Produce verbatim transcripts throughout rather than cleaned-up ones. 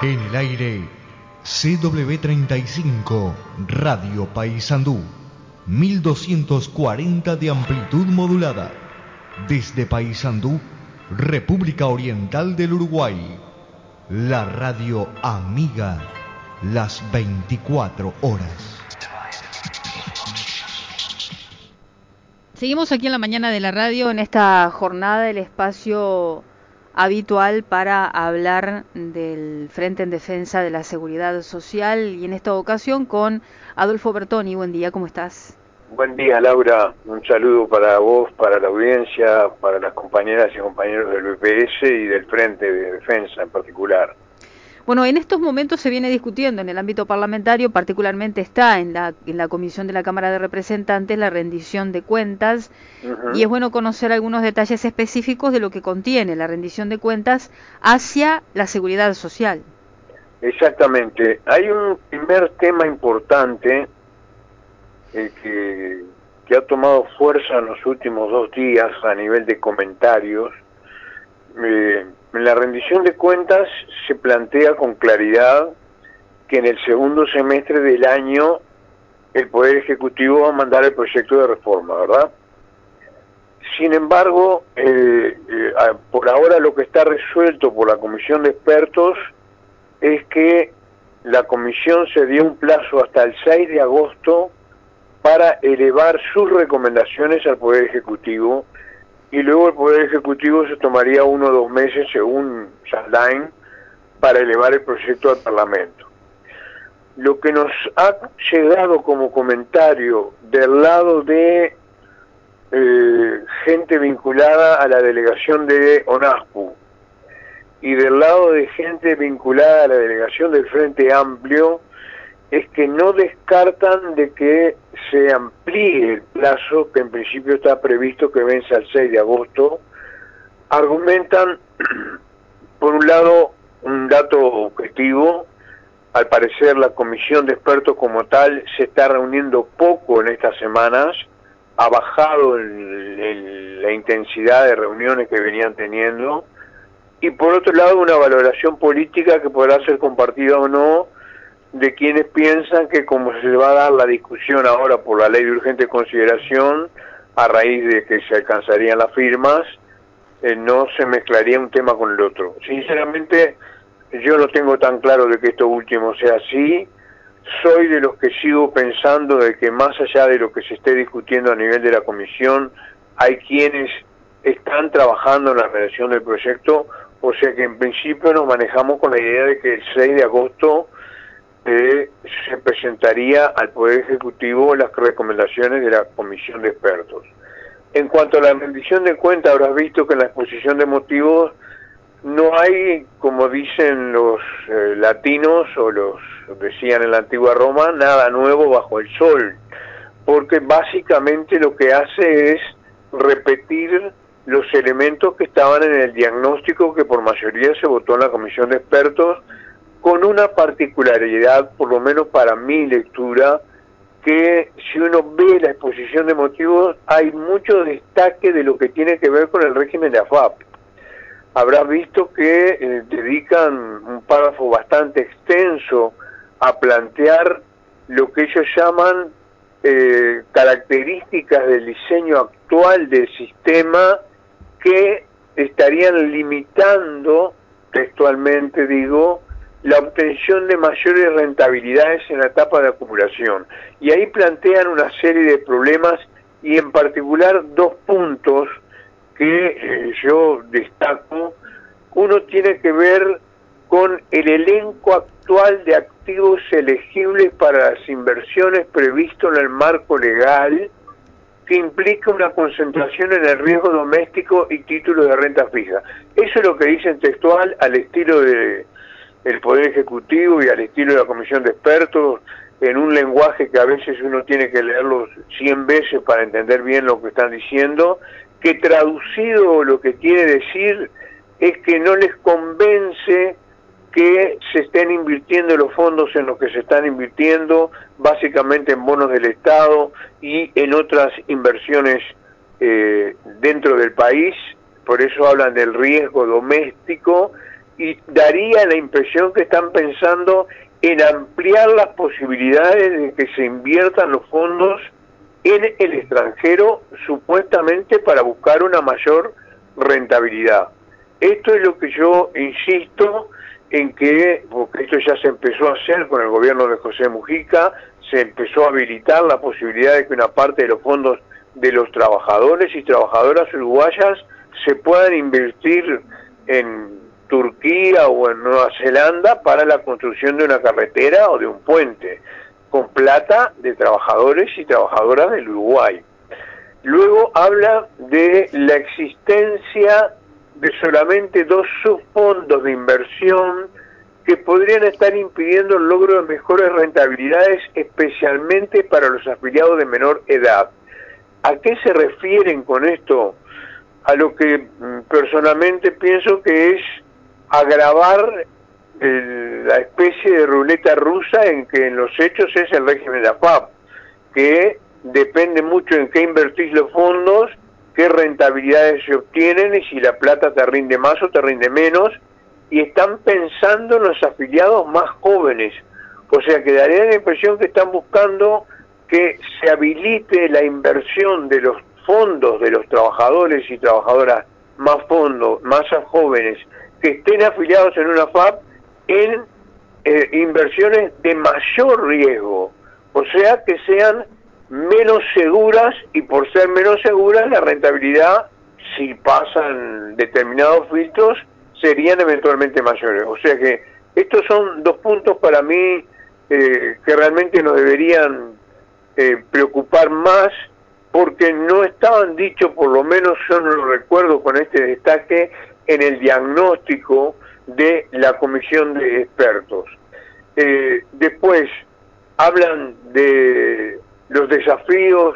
En el aire, C W treinta y cinco, Radio Paysandú, mil doscientos cuarenta de amplitud modulada. Desde Paysandú, República Oriental del Uruguay. La radio amiga, las veinticuatro horas. Seguimos aquí en la mañana de la radio, en esta jornada, el espacio habitual para hablar del Frente en Defensa de la Seguridad Social, y en esta ocasión con Adolfo Bertoni. Buen día, ¿cómo estás? Buen día, Laura. Un saludo para vos, para la audiencia, para las compañeras y compañeros del B P S y del Frente de Defensa en particular. Bueno, en estos momentos se viene discutiendo en el ámbito parlamentario, particularmente está en la, en la Comisión de la Cámara de Representantes, la rendición de cuentas, uh-huh. Y es bueno conocer algunos detalles específicos de lo que contiene la rendición de cuentas hacia la seguridad social. Exactamente. Hay un primer tema importante eh, que, que ha tomado fuerza en los últimos dos días a nivel de comentarios. Eh, en la rendición de cuentas se plantea con claridad que en el segundo semestre del año el Poder Ejecutivo va a mandar el proyecto de reforma, ¿verdad? Sin embargo, eh, eh, por ahora lo que está resuelto por la Comisión de Expertos es que la Comisión se dio un plazo hasta el seis de agosto para elevar sus recomendaciones al Poder Ejecutivo, y luego el Poder Ejecutivo se tomaría uno o dos meses, según Saldain, para elevar el proyecto al Parlamento. Lo que nos ha llegado como comentario del lado de eh, gente vinculada a la delegación de ONASPU y del lado de gente vinculada a la delegación del Frente Amplio es que no descartan de que se amplíe el plazo, que en principio está previsto que vence el seis de agosto. Argumentan, por un lado, un dato objetivo. Al parecer la comisión de expertos como tal se está reuniendo poco en estas semanas, ha bajado el, el, la intensidad de reuniones que venían teniendo, y por otro lado una valoración política que podrá ser compartida o no, de quienes piensan que como se va a dar la discusión ahora por la ley de urgente consideración, a raíz de que se alcanzarían las firmas, eh, no se mezclaría un tema con el otro. Sinceramente, yo no tengo tan claro de que esto último sea así. Soy de los que sigo pensando de que más allá de lo que se esté discutiendo a nivel de la comisión, hay quienes están trabajando en la redacción del proyecto, o sea que en principio nos manejamos con la idea de que el seis de agosto Eh, se presentaría al Poder Ejecutivo las recomendaciones de la Comisión de Expertos. En cuanto a la rendición de cuentas, habrás visto que en la exposición de motivos no hay, como dicen los eh, latinos o los decían en la antigua Roma, nada nuevo bajo el sol, porque básicamente lo que hace es repetir los elementos que estaban en el diagnóstico que por mayoría se votó en la Comisión de Expertos, con una particularidad, por lo menos para mi lectura, que si uno ve la exposición de motivos, hay mucho destaque de lo que tiene que ver con el régimen de A F A P. Habrás visto que eh, dedican un párrafo bastante extenso a plantear lo que ellos llaman eh, características del diseño actual del sistema que estarían limitando, textualmente digo, la obtención de mayores rentabilidades en la etapa de acumulación. Y ahí plantean una serie de problemas y en particular dos puntos que eh, yo destaco. Uno tiene que ver con el elenco actual de activos elegibles para las inversiones previsto en el marco legal, que implica una concentración en el riesgo doméstico y títulos de renta fija. Eso es lo que dicen textual al estilo de el Poder Ejecutivo y al estilo de la Comisión de Expertos, en un lenguaje que a veces uno tiene que leerlo cien veces para entender bien lo que están diciendo, que traducido lo que quiere decir es que no les convence que se estén invirtiendo los fondos en los que se están invirtiendo, básicamente en bonos del Estado y en otras inversiones eh, dentro del país. Por eso hablan del riesgo doméstico, y daría la impresión que están pensando en ampliar las posibilidades de que se inviertan los fondos en el extranjero, supuestamente para buscar una mayor rentabilidad. Esto es lo que yo insisto en que, porque esto ya se empezó a hacer con el gobierno de José Mujica, se empezó a habilitar la posibilidad de que una parte de los fondos de los trabajadores y trabajadoras uruguayas se puedan invertir en Turquía o en Nueva Zelanda para la construcción de una carretera o de un puente, con plata de trabajadores y trabajadoras del Uruguay. Luego habla de la existencia de solamente dos subfondos de inversión que podrían estar impidiendo el logro de mejores rentabilidades, especialmente para los afiliados de menor edad. ¿A qué se refieren con esto? A lo que personalmente pienso que es agravar el, la especie de ruleta rusa en que en los hechos es el régimen de A F A P, que depende mucho en qué invertís los fondos, qué rentabilidades se obtienen y si la plata te rinde más o te rinde menos, y están pensando en los afiliados más jóvenes. O sea que daría la impresión que están buscando que se habilite la inversión de los fondos de los trabajadores y trabajadoras más fondos, más jóvenes, que estén afiliados en una F A P en eh, inversiones de mayor riesgo, o sea que sean menos seguras, y por ser menos seguras la rentabilidad, si pasan determinados filtros, serían eventualmente mayores. O sea que estos son dos puntos para mí eh, que realmente nos deberían eh, preocupar más, porque no estaban dichos, por lo menos yo no lo recuerdo con este destaque, en el diagnóstico de la comisión de expertos. Eh, después hablan de los desafíos,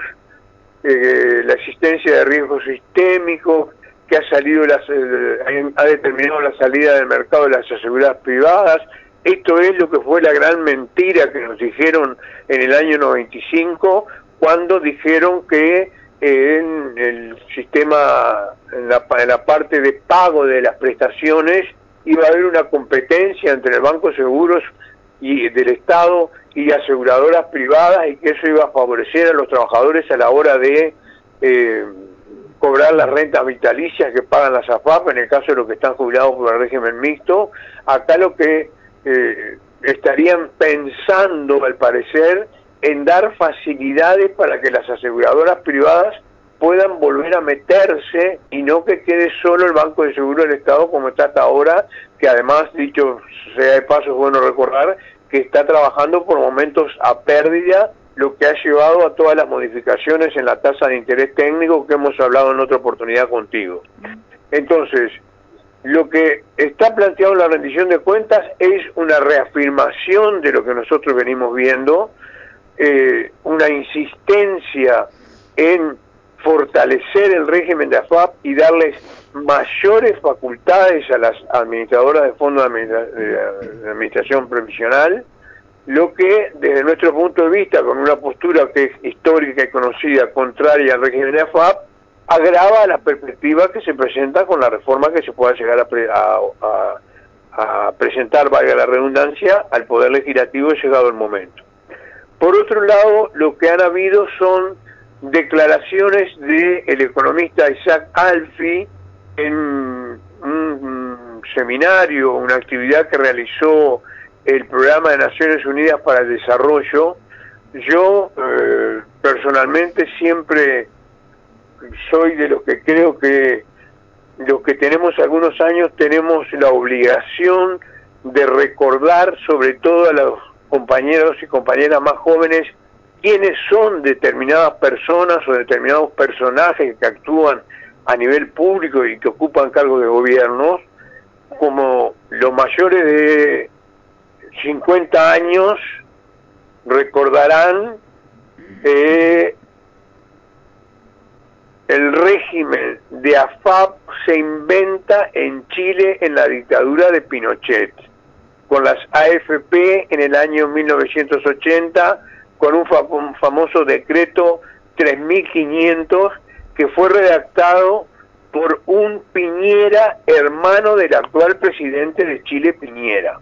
eh, la existencia de riesgos sistémicos, que ha salido las, eh, ha determinado la salida del mercado de las aseguradoras privadas. Esto es lo que fue la gran mentira que nos dijeron en el año noventa y cinco, cuando dijeron que eh, en el sistema, en la, en la parte de pago de las prestaciones, iba a haber una competencia entre el Banco de Seguros y del Estado y aseguradoras privadas, y que eso iba a favorecer a los trabajadores a la hora de eh, cobrar las rentas vitalicias que pagan las A F A P en el caso de los que están jubilados por el régimen mixto. Acá lo que eh, estarían pensando, al parecer, en dar facilidades para que las aseguradoras privadas puedan volver a meterse y no que quede solo el Banco de Seguro del Estado como está hasta ahora, que además, dicho sea de paso, es bueno recordar que está trabajando por momentos a pérdida, lo que ha llevado a todas las modificaciones en la tasa de interés técnico que hemos hablado en otra oportunidad contigo. Entonces, lo que está planteado en la rendición de cuentas es una reafirmación de lo que nosotros venimos viendo, eh, una insistencia en fortalecer el régimen de A F A P y darles mayores facultades a las administradoras de fondos de, administra de administración previsional, lo que desde nuestro punto de vista, con una postura que es histórica y conocida, contraria al régimen de A F A P, agrava la perspectiva que se presenta con la reforma que se pueda llegar a, pre a, a, a presentar, valga la redundancia, al Poder Legislativo llegado el momento. Por otro lado, lo que han habido son declaraciones del economista Isaac Alfi en un seminario, una actividad que realizó el Programa de Naciones Unidas para el Desarrollo. Yo eh, personalmente siempre soy de los que creo que los que tenemos algunos años tenemos la obligación de recordar, sobre todo a los compañeros y compañeras más jóvenes, quiénes son determinadas personas o determinados personajes que actúan a nivel público y que ocupan cargos de gobierno. Como los mayores de cincuenta años recordarán eh, el régimen de A F A P se inventa en Chile en la dictadura de Pinochet, con las A F P en el año mil novecientos ochenta, con un famoso decreto tres mil quinientos que fue redactado por un Piñera, hermano del actual presidente de Chile, Piñera.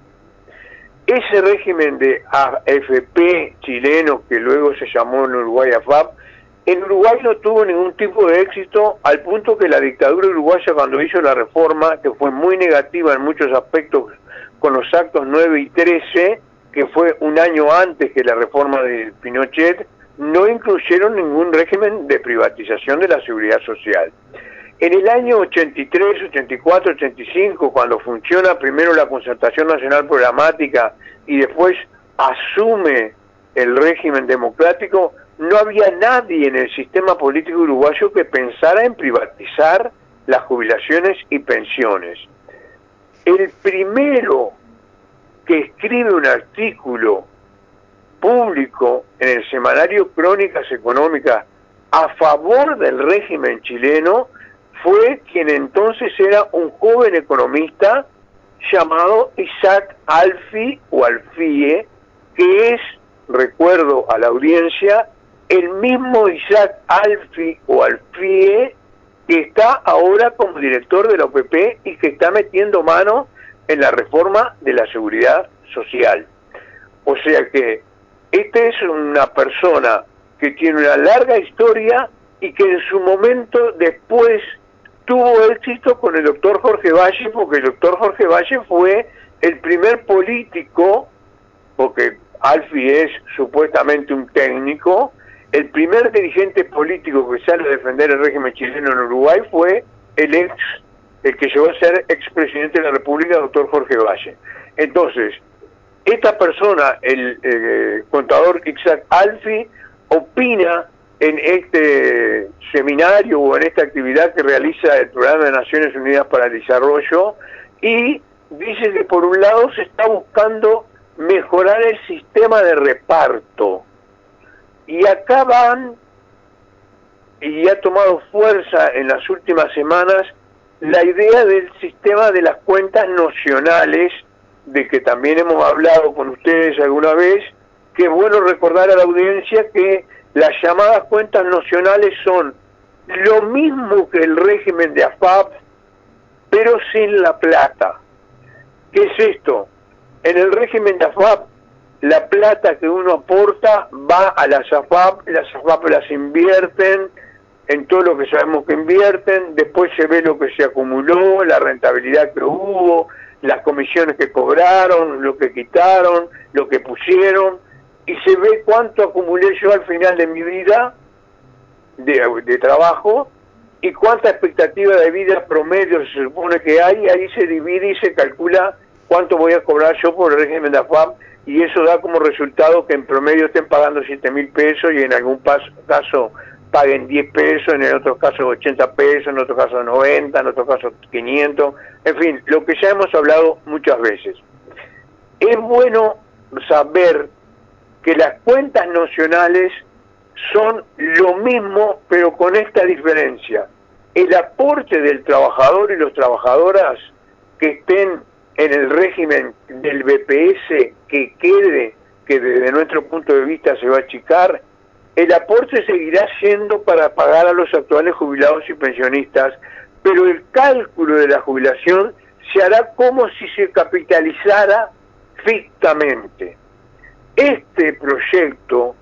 Ese régimen de A F P chileno, que luego se llamó en Uruguay A F A P, en Uruguay no tuvo ningún tipo de éxito, al punto que la dictadura uruguaya, cuando hizo la reforma, que fue muy negativa en muchos aspectos, con los actos nueve y trece, que fue un año antes que la reforma de Pinochet, no incluyeron ningún régimen de privatización de la seguridad social. En el año ochenta y tres, ochenta y cuatro, ochenta y cinco, cuando funciona primero la Concertación Nacional Programática y después asume el régimen democrático, no había nadie en el sistema político uruguayo que pensara en privatizar las jubilaciones y pensiones. El primero que escribe un artículo público en el semanario Crónicas Económicas a favor del régimen chileno fue quien entonces era un joven economista llamado Isaac Alfi o Alfie, que es, recuerdo a la audiencia, el mismo Isaac Alfi o Alfie que está ahora como director de la O P P y que está metiendo mano en la reforma de la seguridad social. O sea que esta es una persona que tiene una larga historia y que en su momento después tuvo éxito con el doctor Jorge Valle, porque el doctor Jorge Valle fue el primer político, porque Alfi es supuestamente un técnico, el primer dirigente político que sale a defender el régimen chileno en Uruguay fue el ex, el que llegó a ser expresidente de la República, doctor Jorge Valle. Entonces, esta persona, el eh, contador Isaac Alfi, opina en este seminario o en esta actividad que realiza el Programa de Naciones Unidas para el Desarrollo, y dice que por un lado se está buscando mejorar el sistema de reparto, y acá van, y ha tomado fuerza en las últimas semanas, la idea del sistema de las cuentas nocionales, de que también hemos hablado con ustedes alguna vez, que es bueno recordar a la audiencia que las llamadas cuentas nocionales son lo mismo que el régimen de A F A P, pero sin la plata. ¿Qué es esto? En el régimen de A F A P, la plata que uno aporta va a las A F A P, las A F A P las invierten en todo lo que sabemos que invierten, después se ve lo que se acumuló, la rentabilidad que hubo, las comisiones que cobraron, lo que quitaron, lo que pusieron, y se ve cuánto acumulé yo al final de mi vida de, de trabajo y cuánta expectativa de vida promedio se supone que hay. Ahí se divide y se calcula cuánto voy a cobrar yo por el régimen de A F A P, y eso da como resultado que en promedio estén pagando siete mil pesos y en algún caso paguen diez pesos, en otros casos ochenta pesos, en otros casos noventa, en otros casos quinientos, en fin, lo que ya hemos hablado muchas veces. Es bueno saber que las cuentas nocionales son lo mismo, pero con esta diferencia: el aporte del trabajador y las trabajadoras que estén en el régimen del B P S que quede, que desde nuestro punto de vista se va a achicar, el aporte seguirá siendo para pagar a los actuales jubilados y pensionistas, pero el cálculo de la jubilación se hará como si se capitalizara fictamente. Este proyecto,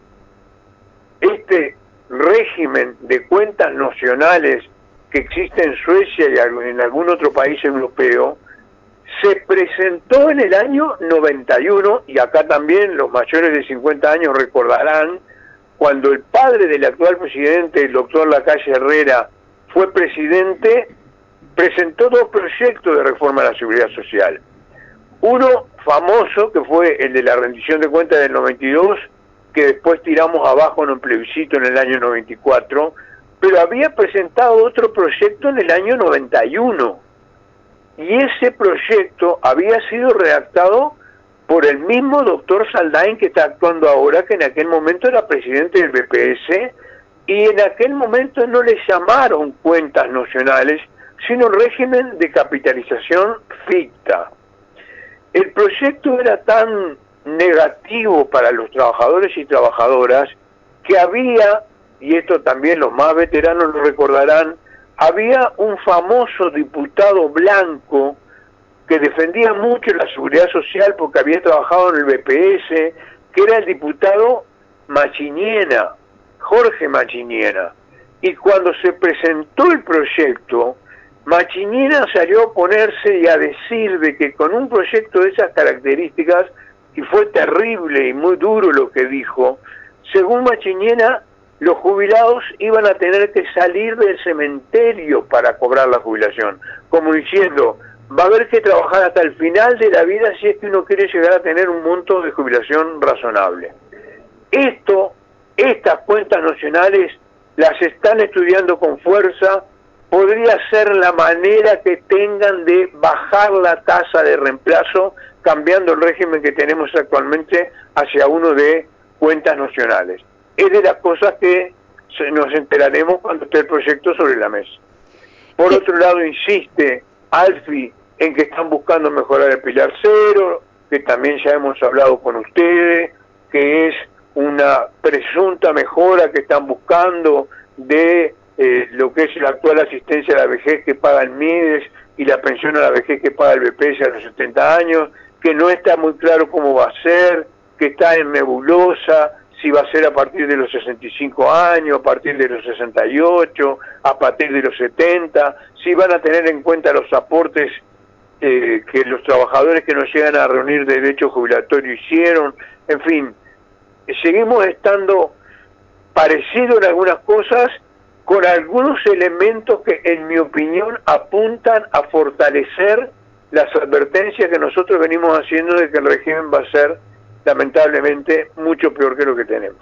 este régimen de cuentas nocionales que existe en Suecia y en algún otro país europeo, se presentó en el año noventa y uno, y acá también los mayores de cincuenta años recordarán, cuando el padre del actual presidente, el doctor Lacalle Herrera, fue presidente, presentó dos proyectos de reforma de la seguridad social. Uno famoso, que fue el de la rendición de cuentas del noventa y dos, que después tiramos abajo en un plebiscito en el año noventa y cuatro, pero había presentado otro proyecto en el año noventa y uno, y ese proyecto había sido redactado por el mismo doctor Saldain que está actuando ahora, que en aquel momento era presidente del B P S, y en aquel momento no le llamaron cuentas nocionales, sino régimen de capitalización ficta. El proyecto era tan negativo para los trabajadores y trabajadoras que había, y esto también los más veteranos lo recordarán, había un famoso diputado blanco que defendía mucho la seguridad social porque había trabajado en el B P S, que era el diputado Machiniena, Jorge Machiniena. Y cuando se presentó el proyecto, Machiniena salió a oponerse y a decir de que con un proyecto de esas características, y fue terrible y muy duro lo que dijo, según Machiniena, los jubilados iban a tener que salir del cementerio para cobrar la jubilación, como diciendo, va a haber que trabajar hasta el final de la vida si es que uno quiere llegar a tener un monto de jubilación razonable. Esto, estas cuentas nacionales las están estudiando con fuerza, podría ser la manera que tengan de bajar la tasa de reemplazo, cambiando el régimen que tenemos actualmente hacia uno de cuentas nacionales. Es de las cosas que nos enteraremos cuando esté el proyecto sobre la mesa. Por otro lado, insiste Alfi en que están buscando mejorar el Pilar Cero, que también ya hemos hablado con ustedes, que es una presunta mejora que están buscando de eh, lo que es la actual asistencia a la vejez que paga el MIDES y la pensión a la vejez que paga el B P S a los setenta años, que no está muy claro cómo va a ser, que está en nebulosa, si va a ser a partir de los sesenta y cinco años, a partir de los sesenta y ocho, a partir de los setenta, si van a tener en cuenta los aportes eh, que los trabajadores que no llegan a reunir derecho jubilatorio hicieron, en fin, seguimos estando parecidos en algunas cosas, con algunos elementos que en mi opinión apuntan a fortalecer las advertencias que nosotros venimos haciendo de que el régimen va a ser lamentablemente mucho peor que lo que tenemos.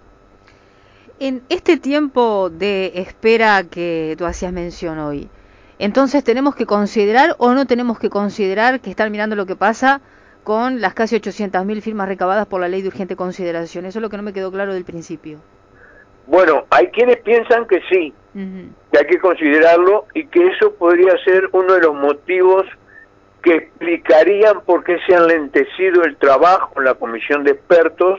En este tiempo de espera que tú hacías mención hoy, entonces tenemos que considerar o no tenemos que considerar que están mirando lo que pasa con las casi ochocientas mil firmas recabadas por la ley de urgente consideración. Eso es lo que no me quedó claro del principio. Bueno, hay quienes piensan que sí, uh-huh. que hay que considerarlo y que eso podría ser uno de los motivos que explicarían por qué se ha enlentecido el trabajo en la comisión de expertos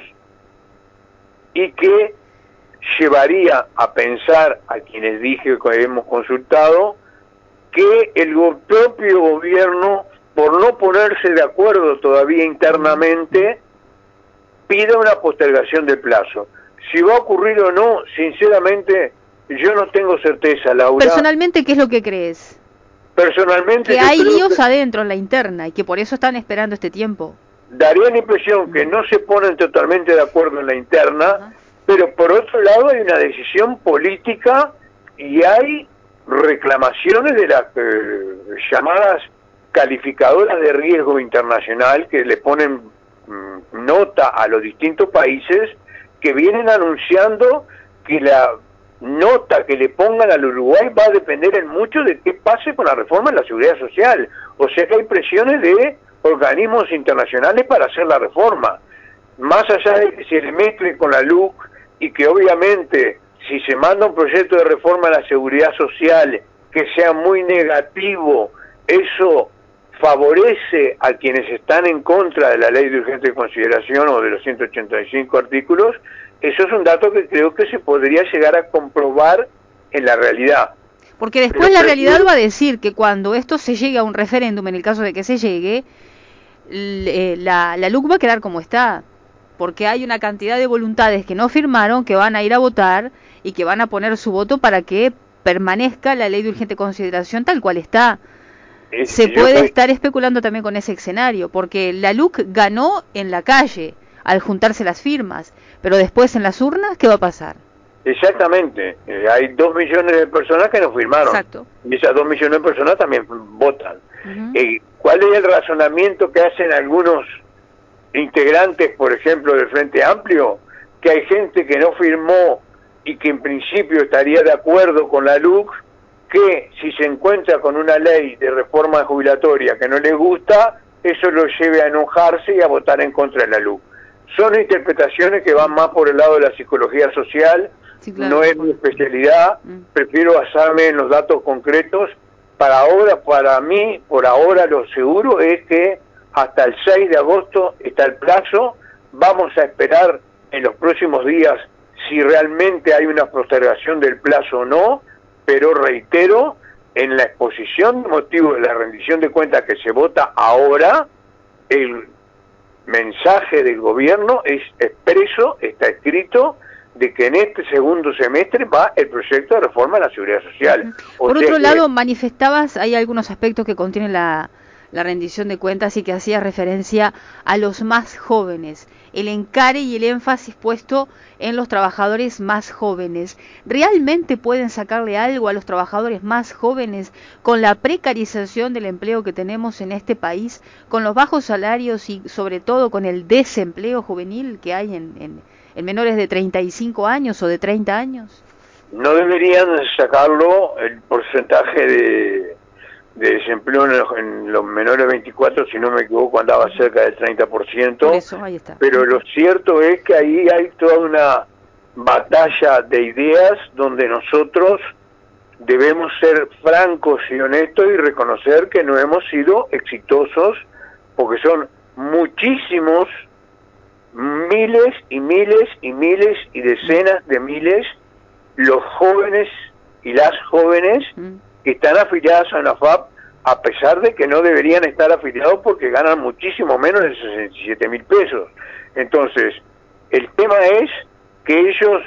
y que llevaría a pensar a quienes dije que hemos consultado que el propio gobierno, por no ponerse de acuerdo todavía internamente, pida una postergación del plazo. Si va a ocurrir o no, sinceramente, yo no tengo certeza, Laura. Personalmente, ¿qué es lo que crees? Personalmente, que hay líos que adentro en la interna y que por eso están esperando este tiempo. Daría la impresión que no se ponen totalmente de acuerdo en la interna, uh-huh. pero por otro lado hay una decisión política y hay reclamaciones de las eh, llamadas calificadoras de riesgo internacional que le ponen mm, nota a los distintos países que vienen anunciando que la nota que le pongan al Uruguay va a depender en mucho de qué pase con la reforma de la seguridad social. O sea que hay presiones de organismos internacionales para hacer la reforma. Más allá de que se le mezcle con la L U C y que obviamente si se manda un proyecto de reforma a la seguridad social que sea muy negativo, eso favorece a quienes están en contra de la ley de urgente consideración o de los ciento ochenta y cinco artículos. Eso es un dato que creo que se podría llegar a comprobar en la realidad. Porque después Pero la realidad va a decir que cuando esto se llegue a un referéndum, en el caso de que se llegue, la, la L U C va a quedar como está. Porque hay una cantidad de voluntades que no firmaron, que van a ir a votar y que van a poner su voto para que permanezca la ley de urgente consideración tal cual está. Es, se puede creo... estar especulando también con ese escenario, porque la L U C ganó en la calle al juntarse las firmas, pero después en las urnas, ¿qué va a pasar? Exactamente, eh, hay dos millones de personas que no firmaron. Exacto. Y esas dos millones de personas también votan. Uh-huh. eh, ¿Cuál es el razonamiento que hacen algunos integrantes, por ejemplo, del Frente Amplio? Que hay gente que no firmó y que en principio estaría de acuerdo con la L U C, que si se encuentra con una ley de reforma jubilatoria que no les gusta, eso lo lleve a enojarse y a votar en contra de la L U C. Son interpretaciones que van más por el lado de la psicología social, sí, claro. No es mi especialidad, mm. prefiero basarme en los datos concretos. Para ahora, para mí, por ahora lo seguro es que hasta el seis de agosto está el plazo, vamos a esperar en los próximos días si realmente hay una postergación del plazo o no, pero reitero, en la exposición de motivos de la rendición de cuentas que se vota ahora, el mensaje del gobierno es expreso, está escrito, de que en este segundo semestre va el proyecto de reforma de la Seguridad Social. O Por otro lado, que... manifestabas, hay algunos aspectos que contiene la, la rendición de cuentas y que hacía referencia a los más jóvenes, el encare y el énfasis puesto en los trabajadores más jóvenes. ¿Realmente pueden sacarle algo a los trabajadores más jóvenes con la precarización del empleo que tenemos en este país, con los bajos salarios y sobre todo con el desempleo juvenil que hay en, en, en menores de treinta y cinco años o de treinta años? No deberían sacarlo el porcentaje de, de desempleo en los, en los menores de veinticuatro, si no me equivoco, andaba cerca del treinta por ciento. Por eso, ahí está. Pero lo cierto es que ahí hay toda una batalla de ideas donde nosotros debemos ser francos y honestos y reconocer que no hemos sido exitosos, porque son muchísimos, miles y miles y miles y decenas de miles los jóvenes y las jóvenes que están afiliadas a la F A P, a pesar de que no deberían estar afiliados porque ganan muchísimo menos de sesenta y siete mil pesos. Entonces, el tema es que ellos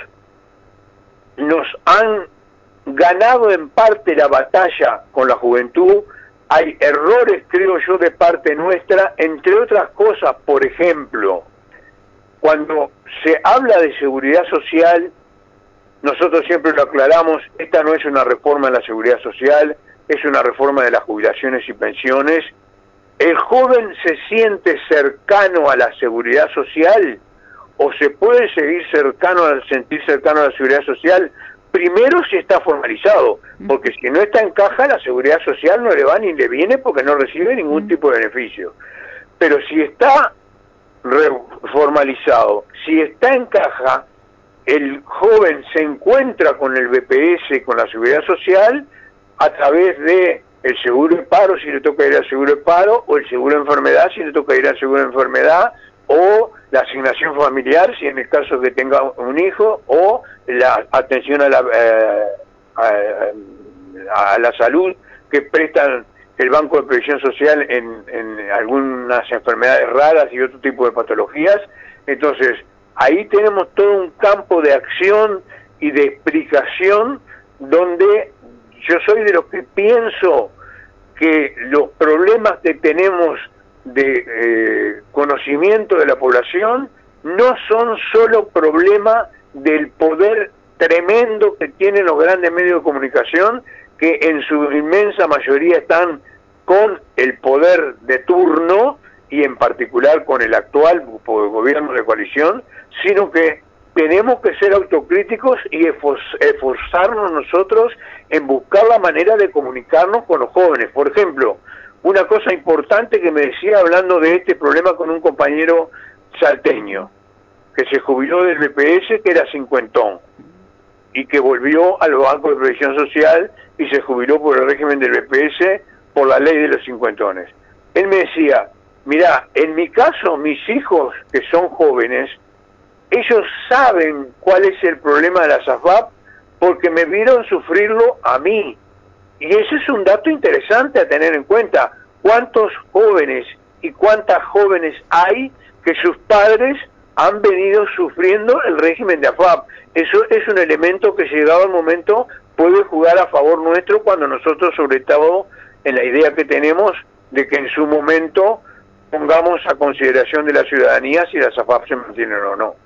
nos han ganado en parte la batalla con la juventud. Hay errores, creo yo, de parte nuestra, entre otras cosas. Por ejemplo, cuando se habla de seguridad social, nosotros siempre lo aclaramos, esta no es una reforma de la seguridad social, es una reforma de las jubilaciones y pensiones. ¿El joven se siente cercano a la seguridad social o se puede seguir cercano al sentir cercano a la seguridad social? Primero, si está formalizado, porque si no está en caja, la seguridad social no le va ni le viene porque no recibe ningún tipo de beneficio. Pero si está formalizado, si está en caja, el joven se encuentra con el B P S, con la seguridad social, a través de el seguro de paro, si le toca ir al seguro de paro, o el seguro de enfermedad, si le toca ir al seguro de enfermedad, o la asignación familiar, si en el caso que tenga un hijo, o la atención a la, eh, a, a la salud que prestan el Banco de Previsión Social en, en algunas enfermedades raras y otro tipo de patologías. Entonces, ahí tenemos todo un campo de acción y de explicación donde yo soy de los que pienso que los problemas que tenemos de eh, conocimiento de la población no son solo problemas del poder tremendo que tienen los grandes medios de comunicación, que en su inmensa mayoría están con el poder de turno y en particular con el actual gobierno de coalición, sino que tenemos que ser autocríticos y esforzarnos nosotros en buscar la manera de comunicarnos con los jóvenes. Por ejemplo, una cosa importante que me decía hablando de este problema con un compañero salteño, que se jubiló del B P S, que era cincuentón, y que volvió al Banco de Previsión Social y se jubiló por el régimen del B P S por la ley de los cincuentones. Él me decía, mirá, en mi caso, mis hijos, que son jóvenes, ellos saben cuál es el problema de la S A F A P porque me vieron sufrirlo a mí. Y ese es un dato interesante a tener en cuenta. ¿Cuántos jóvenes y cuántas jóvenes hay que sus padres han venido sufriendo el régimen de A F A P? Eso es un elemento que, llegado el momento, puede jugar a favor nuestro cuando nosotros, sobre todo, en la idea que tenemos de que en su momento pongamos a consideración de la ciudadanía si las A F A P se mantienen o no.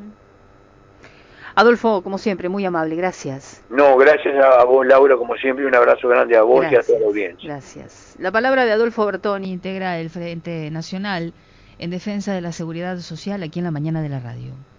Adolfo, como siempre, muy amable, gracias. No, gracias a vos, Laura, como siempre, un abrazo grande a vos gracias, y a toda la audiencia. Gracias. La palabra de Adolfo Bertoni, integra el Frente Nacional en defensa de la seguridad social aquí en la mañana de la radio.